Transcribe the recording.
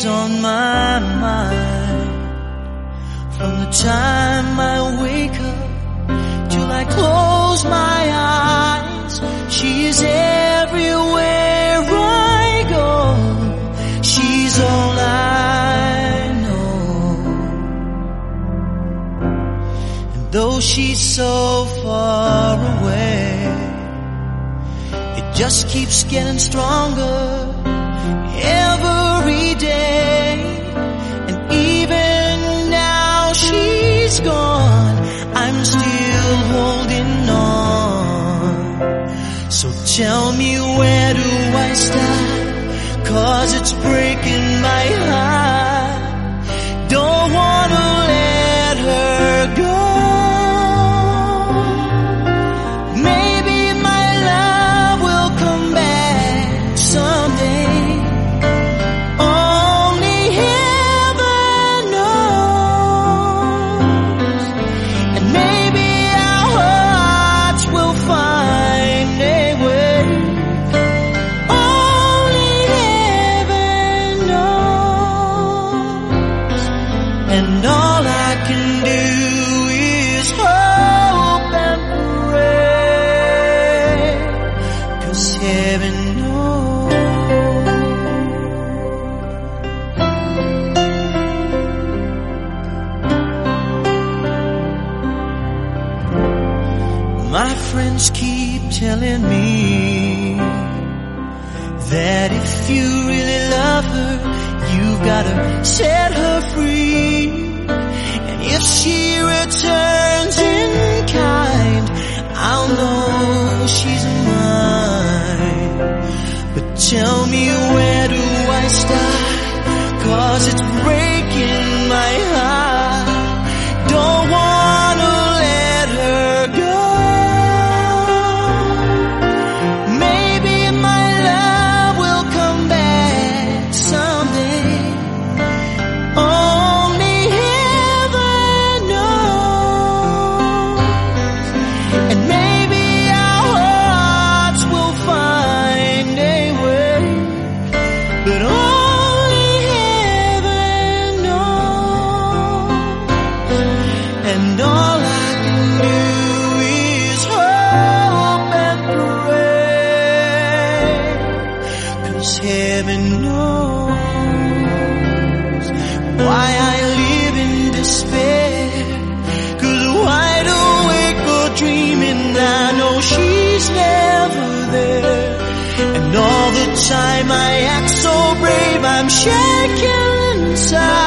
she's on my mind. From the time I wake up till I close my eyes, she is everywhere I go. She's all I know. And though she's so far away, it just keeps getting stronger every day. And even now she's gone, I'm still holding on. So tell me, where do I start? 'Cause it's breaking my heart. Don't wanna let her go. Maybe my love will come back someday. Only heaven knows. And maybe our hearts will find a way. Only heaven knows. And all I can do is hope and pray, 'cause heaven knows. My friends keep telling me that if you really love her, you've gotta set her free. And if she returns in kind, I'll know she's mine. But tell me, where do I start? 'Cause it's breaking my heart. Don't wanna let her go. Maybe my love will come back someday. Only heaven knows. And maybe our hearts will find a way. But only heaven knows. And all I can do is hope and pray, 'cause heaven knows why I live in despair. 'Cause wide awake or dreaming, I know she's never there. And all the time I act so brave, I'm shaking inside.